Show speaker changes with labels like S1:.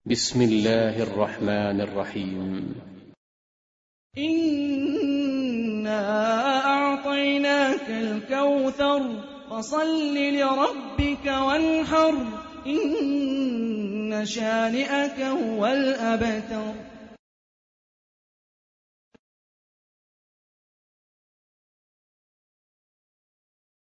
S1: بسم الله الرحمن الرحيم.
S2: إنا أعطيناك الكوثر فصل لربك وانحر إن شانئك هو الأبتر.